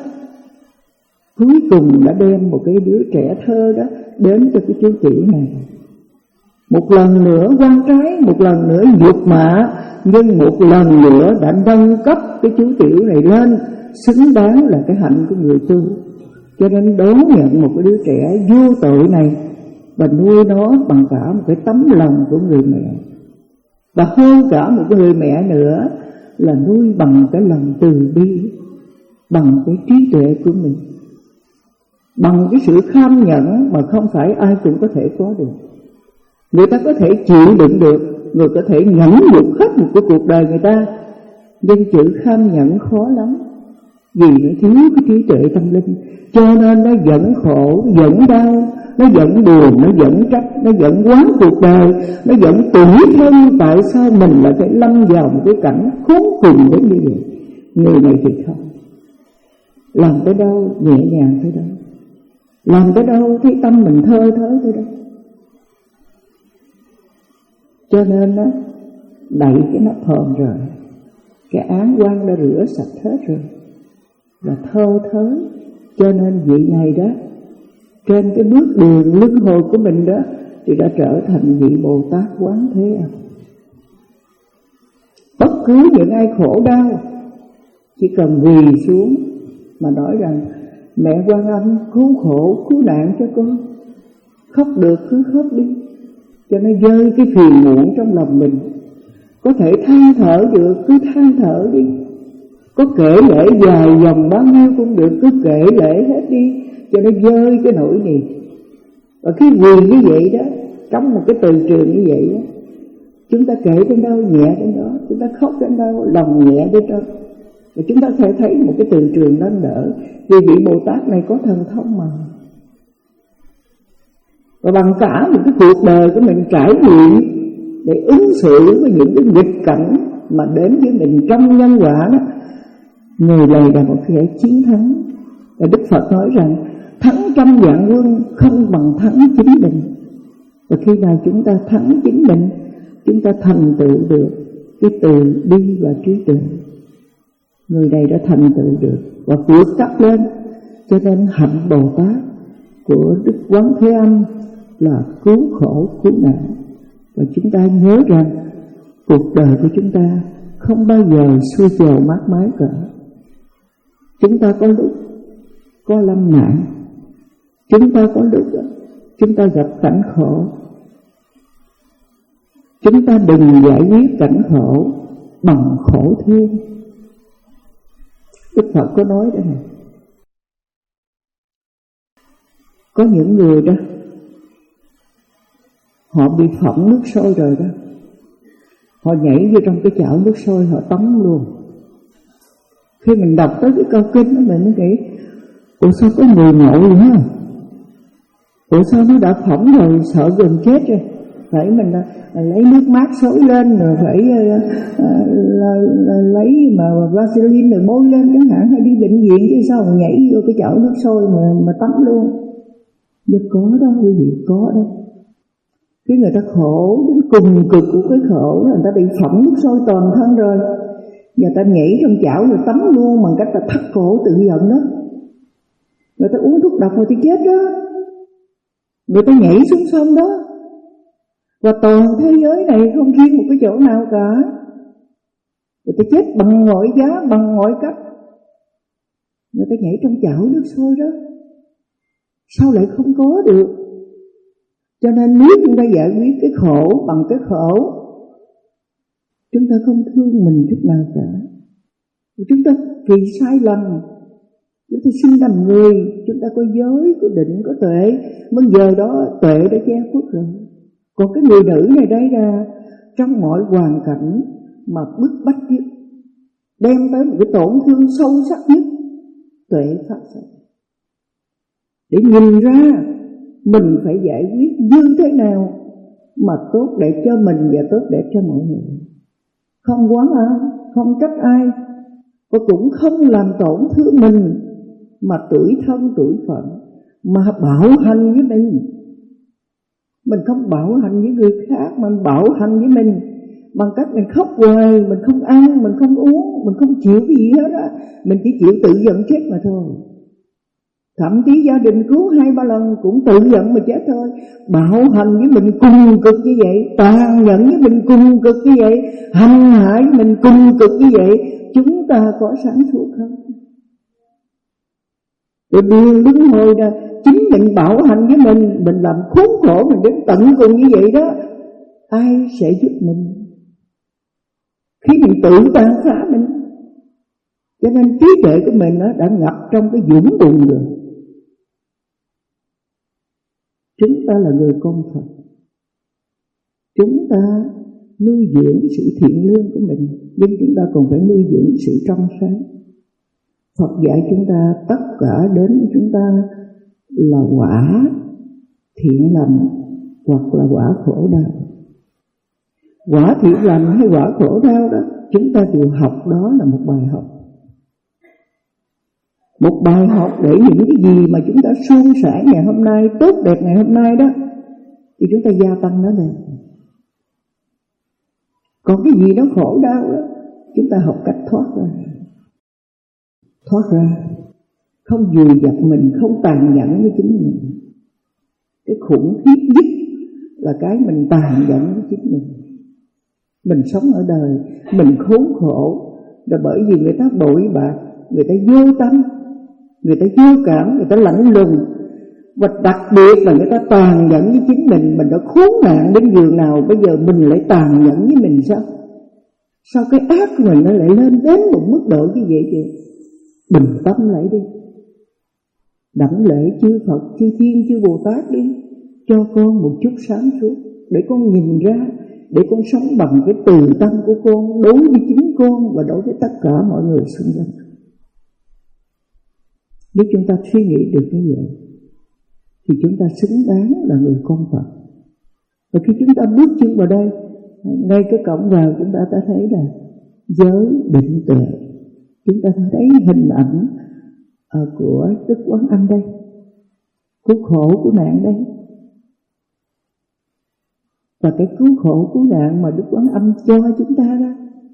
cuối cùng đã đem một cái đứa trẻ thơ đó đến cho cái chú tiểu này. Một lần nữa quan trái, một lần nữa nhục mạ, nhưng một lần nữa đã nâng cấp cái chú tiểu này lên xứng đáng là cái hạnh của người tu. Cho nên đón nhận một cái đứa trẻ vô tội này và nuôi nó bằng cả một cái tấm lòng của người mẹ. Và hơn cả một người mẹ nữa là nuôi bằng cái lòng từ bi, bằng cái trí tuệ của mình, bằng cái sự kham nhẫn mà không phải ai cũng có thể có được. Người ta có thể chịu đựng được, người có thể nhẫn nhục hết một cái cuộc đời người ta, nhưng chữ kham nhẫn khó lắm, vì nó thiếu cái trí tuệ tâm linh, cho nên nó dẫn khổ, dẫn đau, nó dẫn buồn, nó dẫn trách, nó dẫn quán cuộc đời, nó dẫn tủi thân. Tại sao mình lại phải lâm vào một cái cảnh khốn cùng đến như vậy? Người này thì không, làm tới đâu nhẹ nhàng tới đâu, làm tới đâu thấy tâm mình thơ thớ tới đâu. Cho nên đó, đậy cái nắp hòm rồi, cái án quan đã rửa sạch hết rồi, và thơ thớ. Cho nên vị này đó, trên cái bước đường luân hồi của mình đó, thì đã trở thành vị Bồ Tát Quán Thế Âm. Bất cứ những ai khổ đau chỉ cần quỳ xuống mà nói rằng mẹ Quan Âm cứu khổ cứu nạn cho con, khóc được cứ khóc đi, cho nó vơi cái phiền muộn trong lòng mình. Có thể than thở được cứ than thở đi, có kể lễ dài dòng bao nhiêu cũng được, cứ kể lễ hết đi cho nó vơi cái nỗi niềm. Và khi quỳ như vậy đó, trong một cái từ trường như vậy đó, chúng ta kể đến đâu nhẹ đến đó, chúng ta khóc đến đâu lòng nhẹ đến đó, và chúng ta sẽ thấy một cái từ trường nó đỡ. Vì vị Bồ Tát này có thần thông mà, và bằng cả một cái cuộc đời của mình trải nghiệm để ứng xử với những cái nghịch cảnh mà đến với mình trong nhân quả đó, người này là một kẻ chiến thắng. Và Đức Phật nói rằng thắng trăm vạn quân không bằng thắng chính mình. Và khi nào chúng ta thắng chính mình, chúng ta thành tựu được cái từ bi và trí tuệ. Người này đã thành tựu được và vượt cấp lên. Cho nên hạnh Bồ Tát của Đức Quán Thế Âm là cứu khổ cứu nạn. Và chúng ta nhớ rằng cuộc đời của chúng ta không bao giờ xuôi dầu mát mái cả. Chúng ta có lúc có lâm nạn, chúng ta có lúc chúng ta gặp cảnh khổ. Chúng ta đừng giải quyết cảnh khổ bằng khổ thêm. Đức Phật có nói đây này, có những người đó họ bị phỏng nước sôi rồi đó, họ nhảy vô trong cái chảo nước sôi họ tắm luôn. Khi mình đọc tới cái câu kinh đó mình mới nghĩ, ủa sao có người ngộ vậy hả? Ủa sao nó đã phỏng rồi, sợ gần chết rồi, phải mình lấy nước mát xối lên, rồi phải uh, uh, lấy mà Vaseline rồi bôi lên chẳng hạn, hay đi bệnh viện chứ sao mà nhảy vô cái chảo nước sôi mà, mà tắm luôn. Nhưng có đó quý vị, có đó. Khi người ta khổ đến cùng cực của cái khổ, người ta bị phỏng nước sôi toàn thân rồi, người ta nhảy trong chảo rồi tắm luôn bằng cách là thắt cổ tự giận đó. Người ta uống thuốc độc rồi thì chết đó. Người ta nhảy xuống sông đó. Và toàn thế giới này không riêng một cái chỗ nào cả. Người ta chết bằng mọi giá, bằng mọi cách. Người ta nhảy trong chảo nước sôi đó. Sao lại không có được? Cho nên nếu chúng ta giải quyết cái khổ bằng cái khổ, chúng ta không thương mình chút nào cả. Chúng ta vì sai lầm, chúng ta sinh làm người, chúng ta có giới, có định, có tuệ. Mới giờ đó tuệ đã che khuất rồi. Còn cái người nữ này đây là trong mọi hoàn cảnh mà bức bách nhất, đem tới một cái tổn thương sâu sắc nhất, tuệ phát sinh. Để nhìn ra mình phải giải quyết như thế nào mà tốt đẹp cho mình và tốt đẹp cho mọi người. Không oán ai, không trách ai, và cũng không làm tổn thương mình, mà tủi thân tủi phận, mà bảo hành với mình. Mình không bảo hành với người khác, mình bảo hành với mình bằng cách mình khóc hoài, mình không ăn, mình không uống, mình không chịu cái gì hết á, mình chỉ chịu tự giận chết mà thôi. Thậm chí gia đình cứu hai ba lần cũng tự giận mà chết thôi. Bảo hành với mình cùng cực như vậy, tàn nhẫn với mình cùng cực như vậy, hành hại với mình cùng cực như vậy, chúng ta có sáng suốt không? Rồi điều đứng hồi đó, chính mình bảo hành với mình, mình làm khốn khổ mình đến tận cùng như vậy đó, ai sẽ giúp mình khi mình tự tàn phá mình? Cho nên trí tuệ của mình đã ngập trong cái vũng bùn rồi. Chúng ta là người con Phật, chúng ta nuôi dưỡng sự thiện lương của mình, nhưng chúng ta còn phải nuôi dưỡng sự trong sáng. Phật dạy chúng ta tất cả đến với chúng ta là quả thiện lành hoặc là quả khổ đau. Quả thiện lành hay quả khổ đau đó, chúng ta đều học đó là một bài học. Một bài học để những cái gì mà chúng ta suôn sẻ ngày hôm nay, tốt đẹp ngày hôm nay đó, thì chúng ta gia tăng nó lên. Còn cái gì nó khổ đau đó, chúng ta học cách thoát ra. Thoát ra, không vùi dập mình, không tàn nhẫn với chính mình. Cái khủng khiếp nhất là cái mình tàn nhẫn với chính mình. Mình sống ở đời, mình khốn khổ là bởi vì người ta bội bạc, người ta vô tâm, người ta vô cảm, người ta lạnh lùng. Và đặc biệt là người ta tàn nhẫn với chính mình. Mình đã khốn nạn đến giường nào, bây giờ mình lại tàn nhẫn với mình sao? Sao cái ác của mình nó lại lên đến một mức độ như vậy vậy? Bình tâm lại đi, đảnh lễ chư Phật, chư Thiên, chư Bồ Tát đi, cho con một chút sáng suốt, để con nhìn ra, để con sống bằng cái từ tâm của con đối với chính con và đối với tất cả mọi người xung quanh. Nếu chúng ta suy nghĩ được như vậy thì chúng ta xứng đáng là người con Phật. Và khi chúng ta bước chân vào đây, ngay cái cổng vào chúng ta đã thấy là giới định tuệ. Chúng ta thấy hình ảnh của Đức Quán Âm đây, cứu khổ cứu nạn đây. Và cái cứu khổ cứu nạn mà Đức Quán Âm cho chúng ta đó,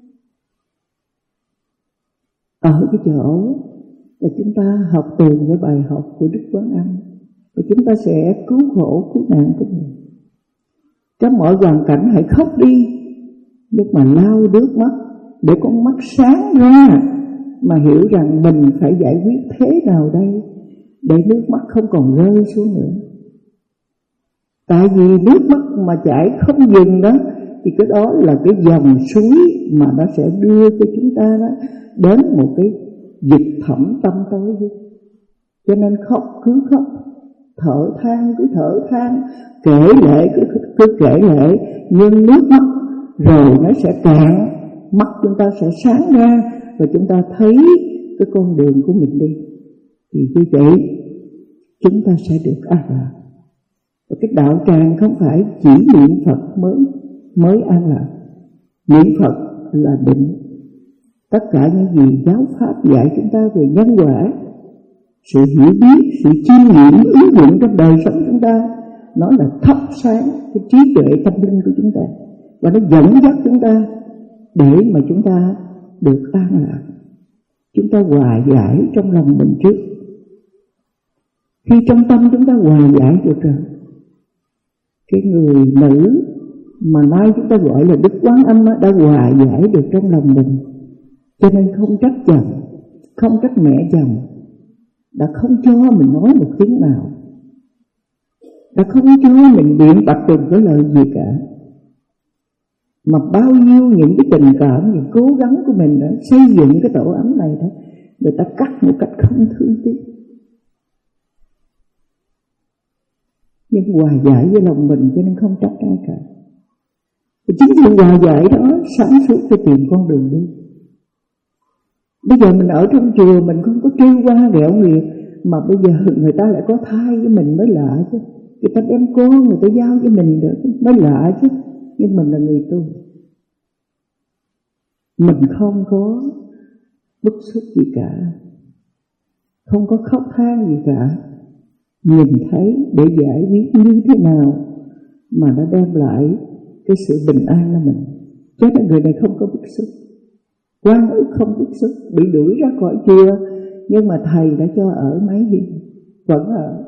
ở cái chỗ là chúng ta học từ cái bài học của Đức Quán Âm, và chúng ta sẽ cứu khổ cứu nạn của mình. Trong mọi hoàn cảnh hãy khóc đi, nhưng mà lau nước mắt để con mắt sáng ra, mà hiểu rằng mình phải giải quyết thế nào đây để nước mắt không còn rơi xuống nữa. Tại vì nước mắt mà chảy không dừng đó, thì cái đó là cái dòng suối mà nó sẽ đưa cho chúng ta đó đến một cái vực thẳm tâm tối. Cho nên khóc cứ khóc, thở than cứ thở than, kể lệ cứ, cứ kể lệ, nhưng nước mắt rồi nó sẽ cạn, mắt chúng ta sẽ sáng ra và chúng ta thấy cái con đường của mình đi. Thì như vậy chúng ta sẽ được an lạc. Và cái đạo tràng không phải chỉ niệm Phật mới mới an lạc. Niệm Phật là định. Tất cả những gì giáo pháp dạy chúng ta về nhân quả, sự hiểu biết, sự chiêm nghiệm ứng dụng trong đời sống chúng ta, nó là thắp sáng cái trí tuệ tâm linh của chúng ta, và nó dẫn dắt chúng ta để mà chúng ta được an lạc. Chúng ta hòa giải trong lòng mình trước. Khi trong tâm chúng ta hòa giải được rồi, cái người nữ mà nay chúng ta gọi là Đức Quán Âm đã hòa giải được trong lòng mình. Cho nên không trách chồng, không trách mẹ chồng, đã không cho mình nói một tiếng nào, đã không cho mình biện bạch từng cái lời gì cả, mà bao nhiêu những cái tình cảm, những cố gắng của mình đã xây dựng cái tổ ấm này đó, người ta cắt một cách không thương tiếc. Nhưng hòa giải với lòng mình cho nên không trách ai cả. Và chính vì hòa giải đó sáng suốt để tìm con đường đi. Bây giờ mình ở trong chùa mình không có trêu qua ghẹo nghiệt, mà bây giờ người ta lại có thai với mình mới lạ chứ. Người ta đem con người ta giao với mình được mới lạ chứ. Nhưng mình là người tu, mình không có bức xúc gì cả, không có khóc than gì cả. Nhìn thấy để giải quyết như thế nào mà nó đem lại cái sự bình an cho mình. Cho nên người này không có bức xúc. Quan ức không bức xúc, bị đuổi ra khỏi chùa, nhưng mà thầy đã cho ở mấy đêm, vẫn ở,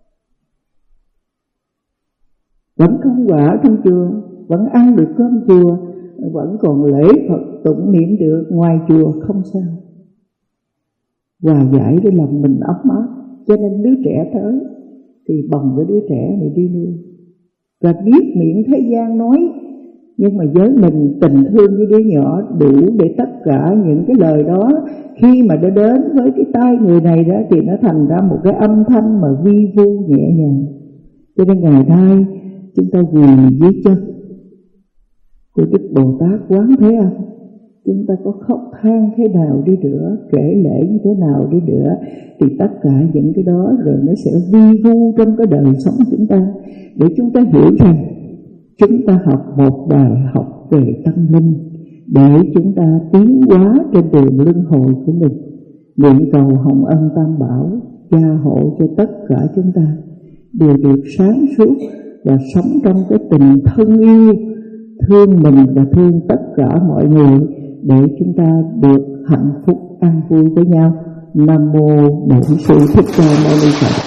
vẫn không quả trong chùa, vẫn ăn được cơm chùa, vẫn còn lễ Phật tụng niệm được, ngoài chùa không sao. Hòa giải với lòng mình ấm áp. Cho nên đứa trẻ tới thì bồng cái đứa trẻ này đi nuôi. Và biết miệng thế gian nói, nhưng mà với mình tình thương với đứa nhỏ đủ để tất cả những cái lời đó khi mà nó đến với cái tai người này đó thì nó thành ra một cái âm thanh mà vi vu nhẹ nhàng. Cho nên ngày nay chúng ta quỳ dưới chân của Đức Bồ Tát Quán Thế Âm, chúng ta có khóc than thế nào đi nữa, kể lễ như thế nào đi nữa, thì tất cả những cái đó rồi nó sẽ vi vu trong cái đời sống chúng ta, để chúng ta hiểu rằng chúng ta học một bài học về tâm linh để chúng ta tiến hóa trên đường luân hồi của mình. Nguyện cầu Hồng Ân Tam Bảo gia hộ cho tất cả chúng ta đều được sáng suốt và sống trong cái tình thân yêu, thương mình và thương tất cả mọi người, để chúng ta được hạnh phúc an vui với nhau. Nam mô Bổn Sư Thích Ca Mâu Ni Phật.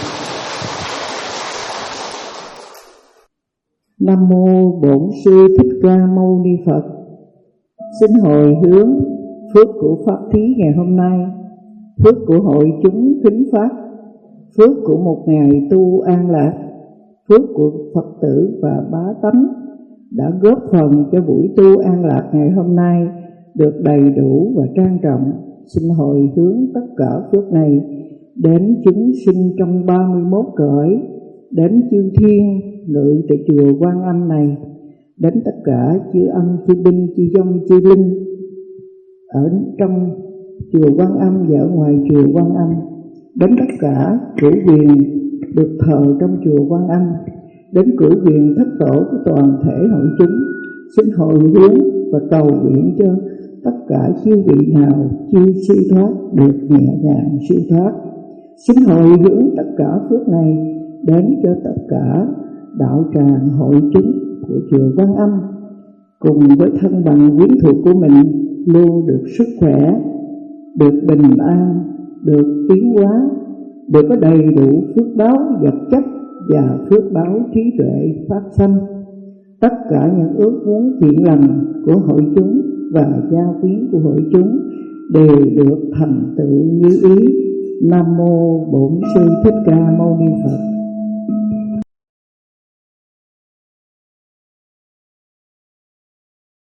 Nam mô Bổn Sư Thích Ca Mâu Ni Phật. Xin hồi hướng phước của pháp thí ngày hôm nay, phước của hội chúng thính pháp, phước của một ngày tu an lạc, phước của Phật tử và bá tánh đã góp phần cho buổi tu an lạc ngày hôm nay được đầy đủ và trang trọng. Xin hồi hướng tất cả phước này đến chúng sinh trong ba mươi mốt cõi, đến chư thiên ngự tại chùa Quan Âm này, đến tất cả chư âm, chư binh, chư dông, chư linh ở trong chùa Quan Âm và ở ngoài chùa Quan Âm, đến tất cả cửu quyền được thờ trong chùa Quan Âm, đến cửu quyền thất tổ của toàn thể hội chúng. Xin hồi hướng và cầu nguyện cho tất cả chư vị nào chưa siêu thoát được nhẹ nhàng siêu thoát. Xin hồi hướng tất cả phước này đến cho tất cả đạo tràng hội chúng của chùa Quan Âm, cùng với thân bằng quyến thuộc của mình luôn được sức khỏe, được bình an, được tiến hóa, được có đầy đủ phước báo vật chất và phước báo trí tuệ phát sanh. Tất cả những ước muốn thiện lành của hội chúng và gia quyến của hội chúng đều được thành tựu như ý. Nam mô Bổn Sư Thích Ca Mâu Ni Phật.